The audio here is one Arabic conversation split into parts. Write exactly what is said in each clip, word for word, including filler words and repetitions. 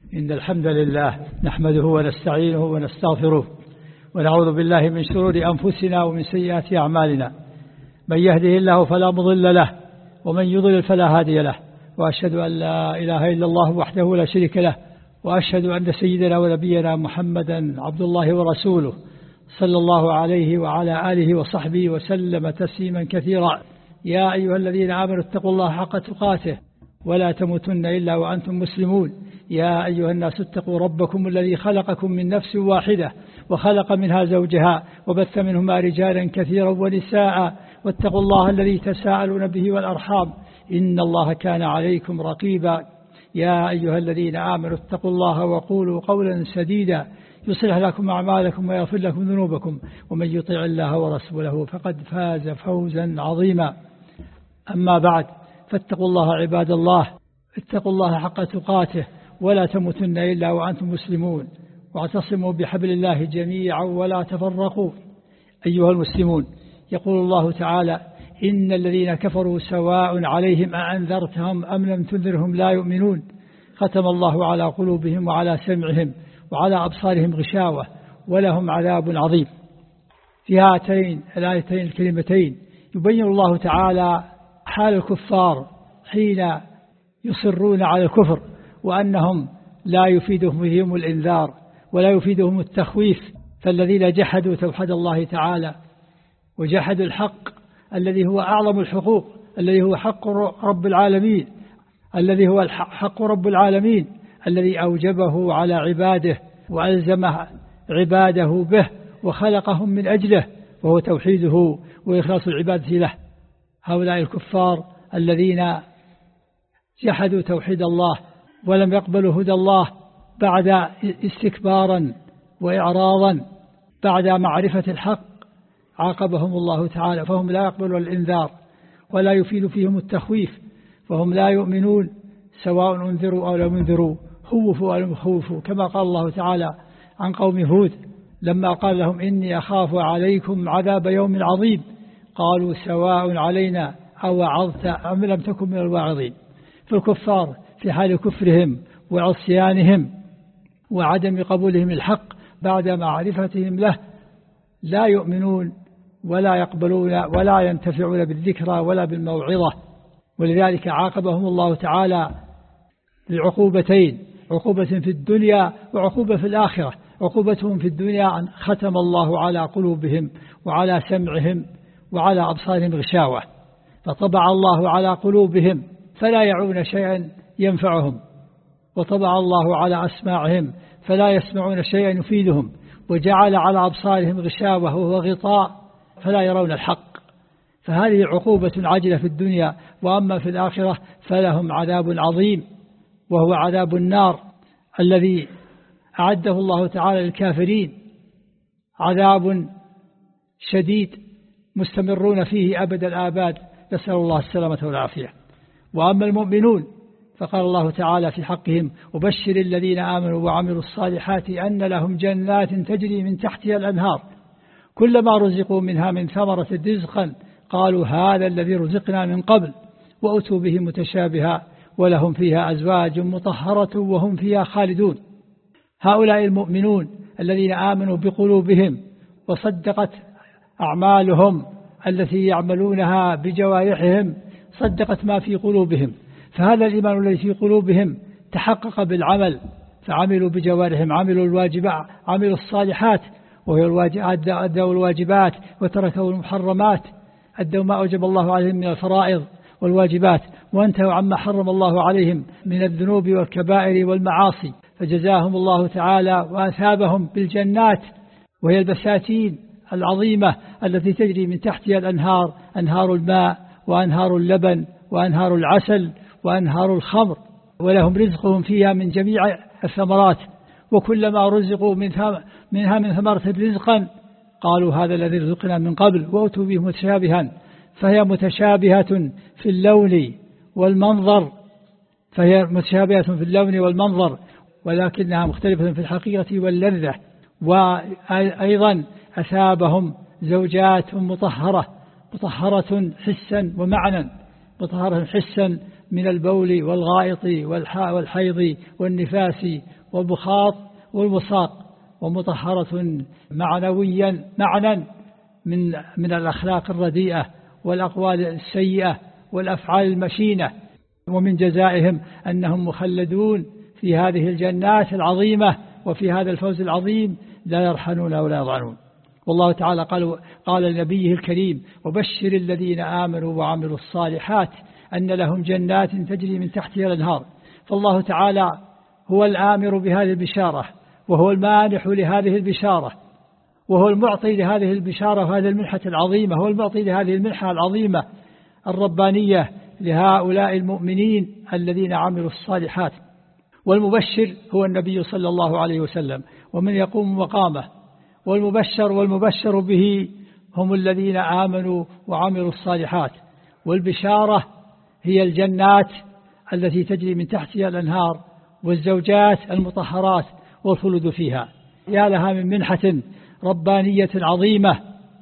إن الحمد لله نحمده ونستعينه ونستغفره ونعوذ بالله من شرور أنفسنا ومن سيئات أعمالنا. من يهده الله فلا مضل له ومن يضلل فلا هادي له، وأشهد أن لا إله إلا الله وحده لا شريك له، وأشهد أن سيدنا ونبينا محمدا عبد الله ورسوله صلى الله عليه وعلى آله وصحبه وسلم تسليما كثيرا. يا أيها الذين آمنوا اتقوا الله حق تقاته ولا تموتن إلا وأنتم مسلمون. يا أيها الناس اتقوا ربكم الذي خلقكم من نفس واحدة وخلق منها زوجها وبث منهما رجالا كثيرا ونساء، واتقوا الله الذي تساءلون به والأرحام إن الله كان عليكم رقيبا. يا أيها الذين آمنوا اتقوا الله وقولوا قولا سديدا يصلح لكم أعمالكم ويغفر لكم ذنوبكم، ومن يطع الله ورسوله فقد فاز فوزا عظيما. أما بعد، فاتقوا الله عباد الله، اتقوا الله حق تقاته ولا تموتن إلا وأنتم مسلمون، واعتصموا بحبل الله جميعا ولا تفرقوا. أيها المسلمون، يقول الله تعالى: إن الذين كفروا سواء عليهم أأنذرتهم أم لم تنذرهم لا يؤمنون، ختم الله على قلوبهم وعلى سمعهم وعلى أبصارهم غشاوة ولهم عذاب عظيم. في هاتين الآيتين الكلمتين يبين الله تعالى حال الكفار حين يصرون على الكفر، وأنهم لا يفيدهم بهم الإنذار ولا يفيدهم التخويف. فالذين جحدوا توحيد الله تعالى وجحدوا الحق الذي هو أعظم الحقوق، الذي هو حق رب العالمين، الذي هو حق رب العالمين الذي أوجبه على عباده وألزم عباده به وخلقهم من أجله، وهو توحيده وإخلاص العبادة له. هؤلاء الكفار الذين جحدوا توحيد الله ولم يقبلوا هدى الله بعد استكبارا وإعراضا بعد معرفة الحق، عاقبهم الله تعالى، فهم لا يقبلون الإنذار ولا يفيد فيهم التخويف، فهم لا يؤمنون سواء انذروا أو لم ينذروا، خوفوا أو لم يخوفوا، كما قال الله تعالى عن قوم هود لما قال لهم: إني أخاف عليكم عذاب يوم عظيم، قالوا سواء علينا أو وعظت أم لم تكن من الواعظين. فالكفار في حال كفرهم وعصيانهم وعدم قبولهم الحق بعد معرفتهم له لا يؤمنون ولا يقبلون ولا ينتفعون بالذكرى ولا بالموعظة، ولذلك عاقبهم الله تعالى بعقوبتين: عقوبة في الدنيا وعقوبة في الآخرة. عقوبتهم في الدنيا أن ختم الله على قلوبهم وعلى سمعهم وعلى أبصارهم غشاوة، فطبع الله على قلوبهم فلا يعون شيئا ينفعهم، وطبع الله على أسماعهم فلا يسمعون شيئا يفيدهم، وجعل على أبصارهم غشاوة وهو غطاء فلا يرون الحق. فهذه عقوبة عاجلة في الدنيا، وأما في الآخرة فلهم عذاب عظيم، وهو عذاب النار الذي أعده الله تعالى للكافرين، عذاب شديد مستمرون فيه أبد الآباد، نسأل الله السلامة والعافية. وأما المؤمنون فقال الله تعالى في حقهم: وبشر الذين آمنوا وعملوا الصالحات أن لهم جنات تجري من تحتها الأنهار كلما رزقوا منها من ثمرة رزقا قالوا هذا الذي رزقنا من قبل وأتوا به متشابها ولهم فيها أزواج مطهرة وهم فيها خالدون. هؤلاء المؤمنون الذين آمنوا بقلوبهم وصدقت أعمالهم التي يعملونها بجوارحهم، صدقت ما في قلوبهم، فهذا الإيمان الذي في قلوبهم تحقق بالعمل، فعملوا بجوارحهم، عملوا الواجبات، عملوا الصالحات، وهي الواجبات، أدوا الواجبات وتركوا المحرمات، أدوا ما أوجب الله عليهم من الفرائض والواجبات، وانتهوا عما حرم الله عليهم من الذنوب والكبائر والمعاصي، فجزاهم الله تعالى وأثابهم بالجنات، وهي البساتين العظيمة التي تجري من تحتها الأنهار، أنهار الماء وأنهار اللبن وأنهار العسل وأنهار الخمر، ولهم رزقهم فيها من جميع الثمرات، وكلما رزقوا منها من ثمرة رزقا قالوا هذا الذي رزقنا من قبل وأتوا به متشابها، فهي متشابهة في اللون والمنظر، فهي متشابهة في اللون والمنظر ولكنها مختلفة في الحقيقة واللذة. وأيضا أثابهم زوجات مطهرة، مطهرة حسا ومعنى، مطهرة حسا من البول والغائط والحيض والنفاس والبخاط والوساق، ومطهرة معنويا معنى من من الأخلاق الرديئة والأقوال السيئة والأفعال المشينة. ومن جزائهم أنهم مخلدون في هذه الجنات العظيمة وفي هذا الفوز العظيم لا يرحلون ولا يضعنون. والله تعالى قال قال لنبيه الكريم: وبشر الذين آمنوا وعملوا الصالحات أن لهم جنات تجري من تحتها الأنهار. فالله تعالى هو الآمر بهذه البشارة، وهو المانح لهذه البشارة، وهو المعطي لهذه البشارة وهذه المنحة العظيمة، هو المعطي لهذه المنحة العظيمة الربانية لهؤلاء المؤمنين الذين عملوا الصالحات. والمبشر هو النبي صلى الله عليه وسلم ومن يقوم مقامه، والمبشر والمبشر به هم الذين آمنوا وعملوا الصالحات. والبشارة هي الجنات التي تجري من تحتها الأنهار والزوجات المطهرات والخلود فيها. يا لها من منحة ربانية عظيمة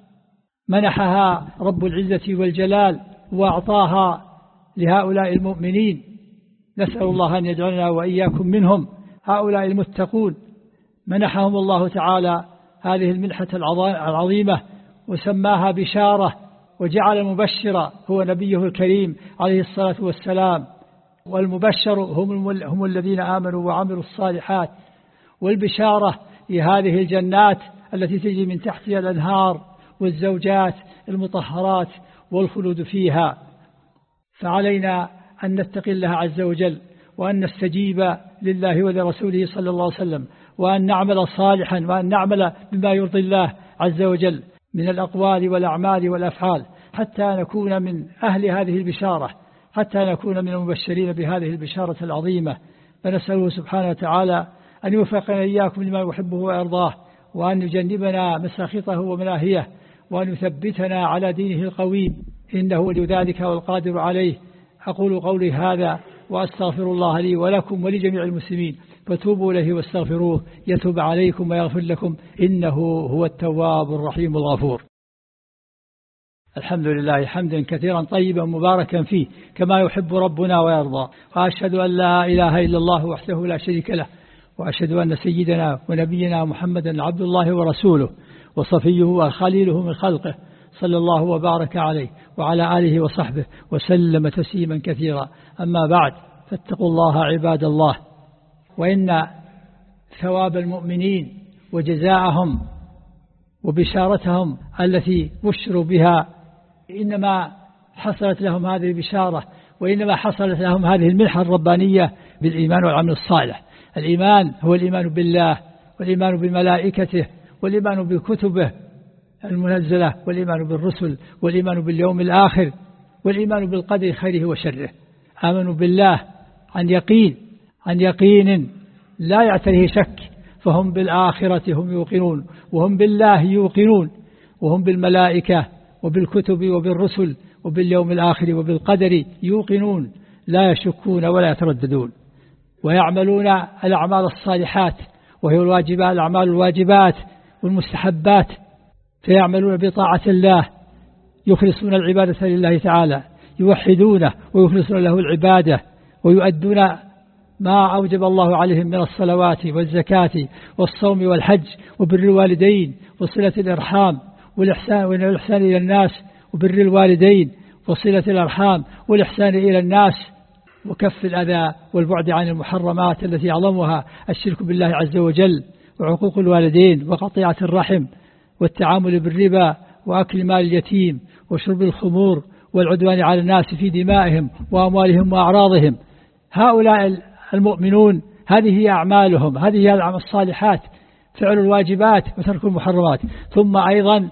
منحها رب العزة والجلال وأعطاها لهؤلاء المؤمنين. نسأل الله أن يجعلنا وإياكم منهم. هؤلاء المتقون منحهم الله تعالى هذه المنحة العظيمة وسماها بشارة، وجعل المبشر هو نبيه الكريم عليه الصلاة والسلام، والمبشر هم, هم الذين آمنوا وعملوا الصالحات. والبشارة لهذه الجنات التي تجري من تحتها الأنهار والزوجات المطهرات والخلود فيها. فعلينا أن نتقي الله عز وجل، وأن نستجيب لله ولرسوله صلى الله عليه وسلم، وأن نعمل صالحا، وأن نعمل بما يرضي الله عز وجل من الأقوال والأعمال والأفعال، حتى نكون من أهل هذه البشارة، حتى نكون من المبشرين بهذه البشارة العظيمة. فنسأله سبحانه وتعالى أن يوفقنا إياكم لما يحبه ويرضاه، وأن يجنبنا مساخطه ومناهيه، وأن يثبتنا على دينه القويم، إنه ولي ذلك والقادر عليه. أقول قولي هذا وأستغفر الله لي ولكم ولجميع المسلمين، فتوبوا إليه واستغفروه يتوب عليكم ويغفر لكم، إنه هو التواب الرحيم الغفور. الحمد لله حمدا كثيرا طيبا مباركا فيه كما يحب ربنا ويرضى، وأشهد أن لا إله إلا الله وحده لا شريك له، وأشهد أن سيدنا ونبينا محمدا عبد الله ورسوله وصفيه وخليله من خلقه، صلى الله وبارك عليه وعلى آله وصحبه وسلم تسليما كثيرا. أما بعد، فاتقوا الله عباد الله، وإن ثواب المؤمنين وجزاءهم وبشارتهم التي بشروا بها إنما حصلت لهم هذه البشارة، وإنما حصلت لهم هذه المنحة الربانية بالإيمان والعمل الصالح. الإيمان هو الإيمان بالله، والإيمان بملائكته، والإيمان بكتبه المنزلة، والإيمان بالرسل، والإيمان باليوم الآخر، والإيمان بالقدر خيره وشره. آمنوا بالله عن يقين، عن يقين لا يعتريه شك، فهم بالآخرة هم يوقنون، وهم بالله يوقنون، وهم بالملائكة وبالكتب وبالرسل وباليوم الآخر وبالقدر يوقنون، لا يشكون ولا يترددون. ويعملون الأعمال الصالحات، وهي الواجبات، الأعمال الواجبات والمستحبات، فيعملون بطاعة الله، يخلصون العبادة لله تعالى، يوحدونه ويخلصون له العبادة، ويؤدون ما أوجب الله عليهم من الصلوات والزكاة والصوم والحج وبر الوالدين وصلة الأرحام والإحسان والإحسان إلى الناس، وبر الوالدين وصلة الأرحام والإحسان إلى الناس، وكف الأذى والبعد عن المحرمات التي أعظمها الشرك بالله عز وجل، وعقوق الوالدين وقطيعة الرحم، والتعامل بالربا، وأكل مال اليتيم، وشرب الخمور، والعدوان على الناس في دمائهم وأموالهم وأعراضهم. هؤلاء المؤمنون هذه هي أعمالهم، هذه هي الأعمال الصالحات، فعل الواجبات وترك المحرمات. ثم أيضا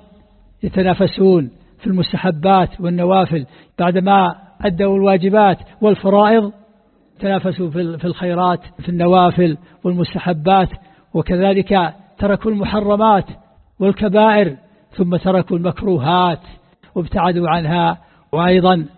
يتنافسون في المستحبات والنوافل، بعدما أدوا الواجبات والفرائض تنافسوا في الخيرات في النوافل والمستحبات، وكذلك تركوا المحرمات والكبائر، ثم تركوا المكروهات وابتعدوا عنها. وأيضا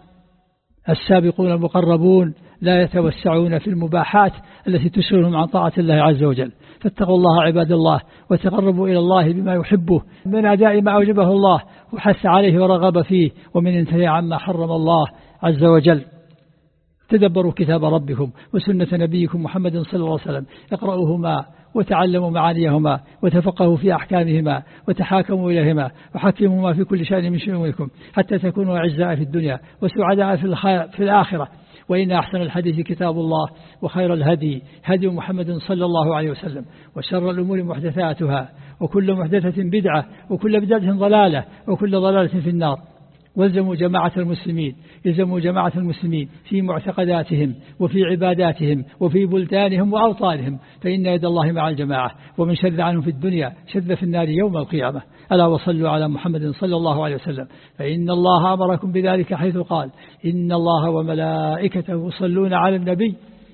السابقون المقربون لا يتوسعون في المباحات التي تشغلهم عن طاعة الله عز وجل. فاتقوا الله عباد الله، وتقربوا إلى الله بما يحبه من أداء ما أوجبه الله وحث عليه ورغب فيه، ومن انتهاء عما حرم الله عز وجل. تدبروا كتاب ربكم وسنة نبيكم محمد صلى الله عليه وسلم، اقرأوهما وتعلموا معانيهما وتفقهوا في أحكامهما وتحاكموا إليهما وحكموما في كل شأن من شؤونكم حتى تكونوا أعزاء في الدنيا وسعداء في الآخرة. وإن أحسن الحديث كتاب الله وخير الهدي هدي محمد صلى الله عليه وسلم وشر الأمور محدثاتها وكل محدثة بدعة وكل بدعة ضلالة وكل ضلالة في النار. والزموا جماعة المسلمين يلزموا جماعة المسلمين في معتقداتهم وفي عباداتهم وفي بلدانهم وأوطانهم، فإن يد الله مع الجماعة، ومن شذ عنهم في الدنيا شذ في النار يوم القيامة. ألا وصلوا على محمد صلى الله عليه وسلم، فإن الله أمركم بذلك حيث قال إن الله وملائكته يصلون على النبي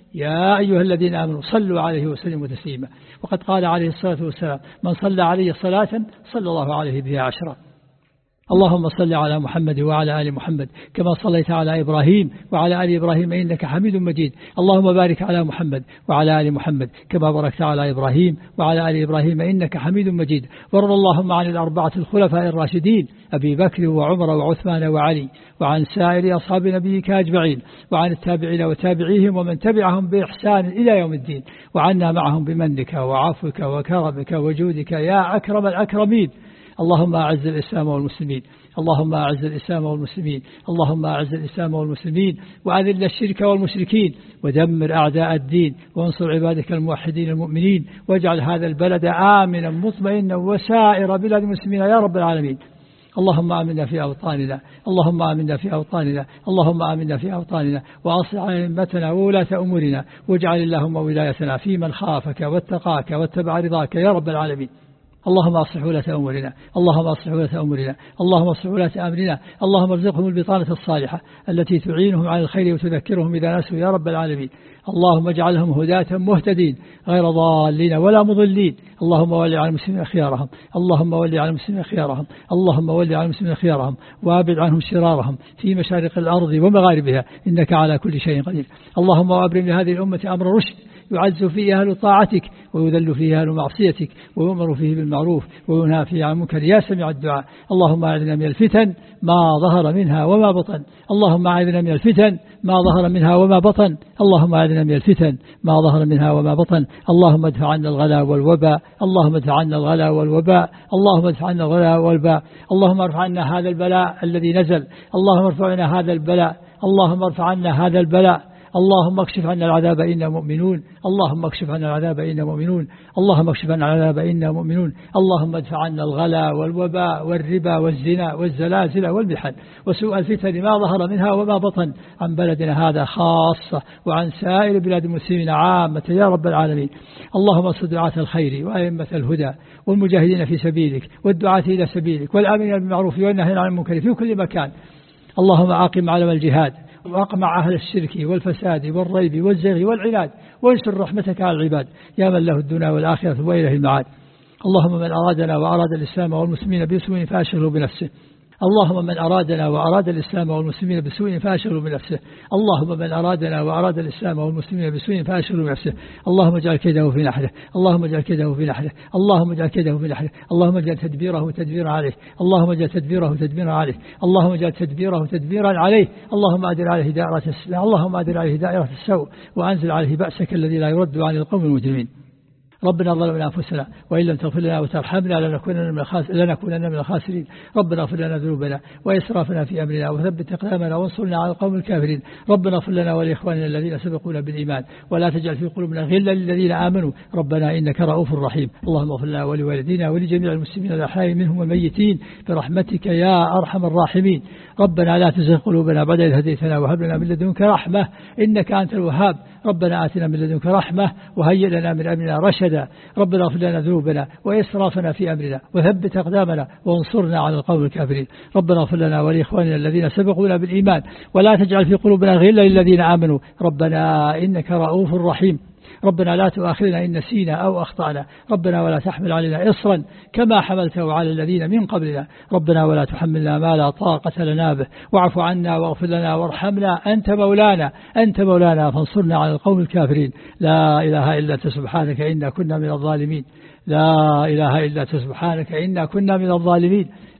يا أيها الذين آمنوا صلوا عليه وسلموا تسليما. وقد قال عليه الصلاة والسلام من صلى عليه صلاة صلى الله عليه بها عشرا. اللهم صل على محمد وعلى آل محمد كما صليت على إبراهيم وعلى آل إبراهيم إنك حميد مجيد. اللهم بارك على محمد وعلى آل محمد كما باركت على إبراهيم وعلى آل إبراهيم إنك حميد مجيد. وارض اللهم عن الأربعة الخلفاء الراشدين أبي بكر وعمر وعثمان وعلي، وعن سائر أصحاب نبيك أجمعين، وعن التابعين وتابعيهم ومن تبعهم بإحسان إلى يوم الدين، وعنا معهم بمنك وعفوك وكرمك وجودك يا أكرم الأكرمين. اللهم أعز الإسلام والمسلمين، اللهم أعز الإسلام والمسلمين، اللهم أعز الإسلام والمسلمين، وأذل الشرك والمشركين، ودمر أعداء الدين، وانصر عبادك الموحدين المؤمنين، واجعل هذا البلد آمنا مطمئنا وسائر بلاد المسلمين يا رب العالمين. اللهم آمنا في أوطاننا، اللهم آمنا في أوطاننا، اللهم آمنا في أوطاننا، وأصلح أئمتنا وولاة أمورنا، واجعل اللهم ولايتنا في من خافك واتقاك واتبع رضاك يا رب العالمين. اللهم أصلح ولاة أمورنا، اللهم أصلح ولاة أمورنا، اللهم أصلح ولاة أمرنا، اللهم ارزقهم البطانة الصالحة التي تعينهم على الخير وتذكرهم إذا نسوا يا رب العالمين. اللهم اجعلهم هداة مهتدين غير ضالين ولا مضلين. اللهم ولي على المسلمين خيارهم، اللهم ولي على المسلمين خيارهم، اللهم ولي على المسلمين خيارهم، وابعد عنهم شرارهم في مشارق الأرض ومغاربها إنك على كل شيء قدير. اللهم وأبرم لهذه الأمة أمر رشد يعز فيه أهل طاعتك ويذل فيه أهل معصيتك، ويؤمر فيه بالمعروف وينهى فيه عن المنكر يا سميع الدعاء. اللهم أعذنا من الفتن ما ظهر منها وما بطن، اللهم أعذنا من الفتن ما ظهر منها وما بطن، اللهم أعذنا من الفتن ما ظهر منها وما بطن. اللهم ادفع عنا الغلا والوباء، اللهم ادفع عنا الغلا والوباء، اللهم ادفع عنا الغلا والوباء. اللهم ارفع عنا هذا البلاء الذي نزل، اللهم ارفع عنا هذا البلاء، اللهم ارفع عنا هذا البلاء. اللهم اكشف عنا العذاب إنا مؤمنون، اللهم اكشف عنا العذاب إنا مؤمنون، اللهم اكشف عنا العذاب إنا مؤمنون. اللهم ادفع عنا الغلا والوباء والربا والزنا والزلازل والمحن وسوء الفتن ما ظهر منها وما بطن عن بلدنا هذا خاصة وعن سائر بلاد المسلمين عامة يا رب العالمين. اللهم انصر دعاة الخير وأئمة الهدى والمجاهدين في سبيلك والدعاة إلى سبيلك والآمرين بالمعروف والناهين عن المنكر في كل مكان. اللهم أقم علم الجهاد وأقمع أهل الشرك والفساد والريب والزيغ والعناد، وانشر رحمتك على العباد يا من له الدنيا والآخرة وإليه المعاد. اللهم من أرادنا وأراد الإسلام والمسلمين بسوء فأشغله بنفسه، اللهم من أرادنا وأراد الإسلام والمسلمين بسوء فأشغله بنفسه، اللهم من أرادنا وأراد الإسلام والمسلمين بسوء فأشغله بنفسه. اللهم اجعل كيده في نحره، اللهم اجعل كيده في نحره، اللهم اجعل كيده في نحره، اللهم اجعل تدبيره تدبيرا عليه، اللهم اجعل تدبيره تدبيرا عليه، اللهم اجعل تدبيره تدبيرا عليه. اللهم أدر عليه دائرة السوء، اللهم أدر عليه دائرة السوء، وأنزل عليه بأسك الذي لا يرد عن القوم المجرمين. ربنا ظلمنا أنفسنا وإن لم تغفر لنا وترحمنا لنكونن من الخاسرين لنكونن من الخاسرين. ربنا اغفر لنا ذنوبنا وإسرافنا في أمرنا وثبت أقدامنا وانصرنا على القوم الكافرين. ربنا اغفر لنا ولإخواننا الذين سبقونا بالإيمان ولا تجعل في قلوبنا غلا للذين آمنوا ربنا إنك رؤوف رحيم. اللهم اغفر لنا ولوالدينا ولجميع المسلمين الأحياء منهم والميتين برحمتك يا أرحم الراحمين. ربنا لا تزغ قلوبنا بعد إذ هديتنا وهب لنا من لدنك رحمة إنك أنت الوهاب. ربنا آتنا من لدنك رحمة وهيئ لنا من أمرنا رشدا. ربنا اغفر لنا ذنوبنا وإسرافنا في أمرنا وثبت أقدامنا وانصرنا على القوم الكافرين. ربنا اغفر لنا ولإخواننا الذين سبقونا بالإيمان ولا تجعل في قلوبنا غلا للذين آمنوا ربنا إنك رؤوف رحيم. ربنا لا تؤاخذنا إن نسينا أو أخطأنا ربنا ولا تحمل علينا إصرا كما حملته على الذين من قبلنا ربنا ولا تحملنا ما لا طاقة لنا به واعف عنا واغفر لنا وارحمنا أنت مولانا أنت مولانا فانصرنا على القوم الكافرين. لا إله إلا أنت سبحانك إنا كنا من الظالمين، لا إله إلا أنت سبحانك إنا كنا من الظالمين.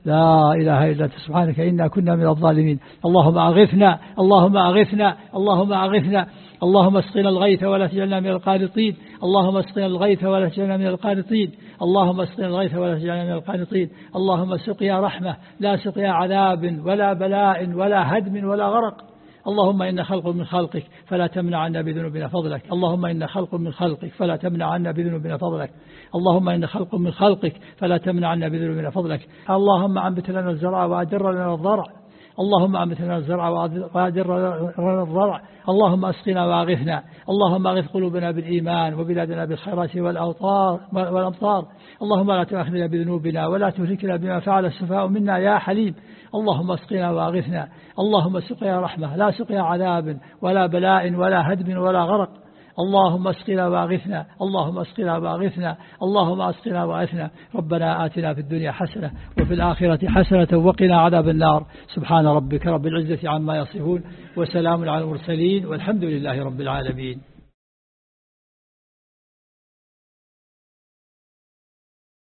لا إله إلا أنت سبحانك إنا كنا من الظالمين. اللهم أغثنا اللهم أغثنا اللهم أغثنا اللهم اسقنا الغيث ولا تجعلنا من القانطين. اللهم اسقنا الغيث ولا تجعلنا من القانطين. اللهم اسقنا الغيث ولا تجعلنا من القانطين. اللهم سقيا رحمة لا سقيا عذاب ولا بلاء ولا هدم ولا غرق. اللهم إن خلق من خلقك فلا تمنع عنا بذنوبنا فضلك. اللهم إن خلق من خلقك فلا تمنع عنا بذنوبنا فضلك. اللهم إن خلق من خلقك فلا تمنع عنا بذنوبنا فضلك. اللهم أنبت لنا الزرع وأدر لنا الضرع. اللهم أنبت لنا الزرع وأدر لنا الضرع. اللهم أسقنا وأغثنا. اللهم أغث قلوبنا بالإيمان وبلادنا بالخيرات والأوطار والأمطار. اللهم لا تؤاخذنا بذنوبنا ولا تهلكنا بما فعل السفهاء منا يا حليم. اللهم اسقنا وأغثنا. اللهم سقيا رحمة لا سقيا عذاب ولا بلاء ولا هدم ولا غرق. اللهم اسقنا وأغثنا. اللهم اسقنا وأغثنا. اللهم اسقنا وأغثنا. ربنا آتنا في الدنيا حسنة وفي الآخرة حسنة وقنا عذاب النار. سبحان ربك رب العزة عما يصفون وسلام على المرسلين والحمد لله رب العالمين.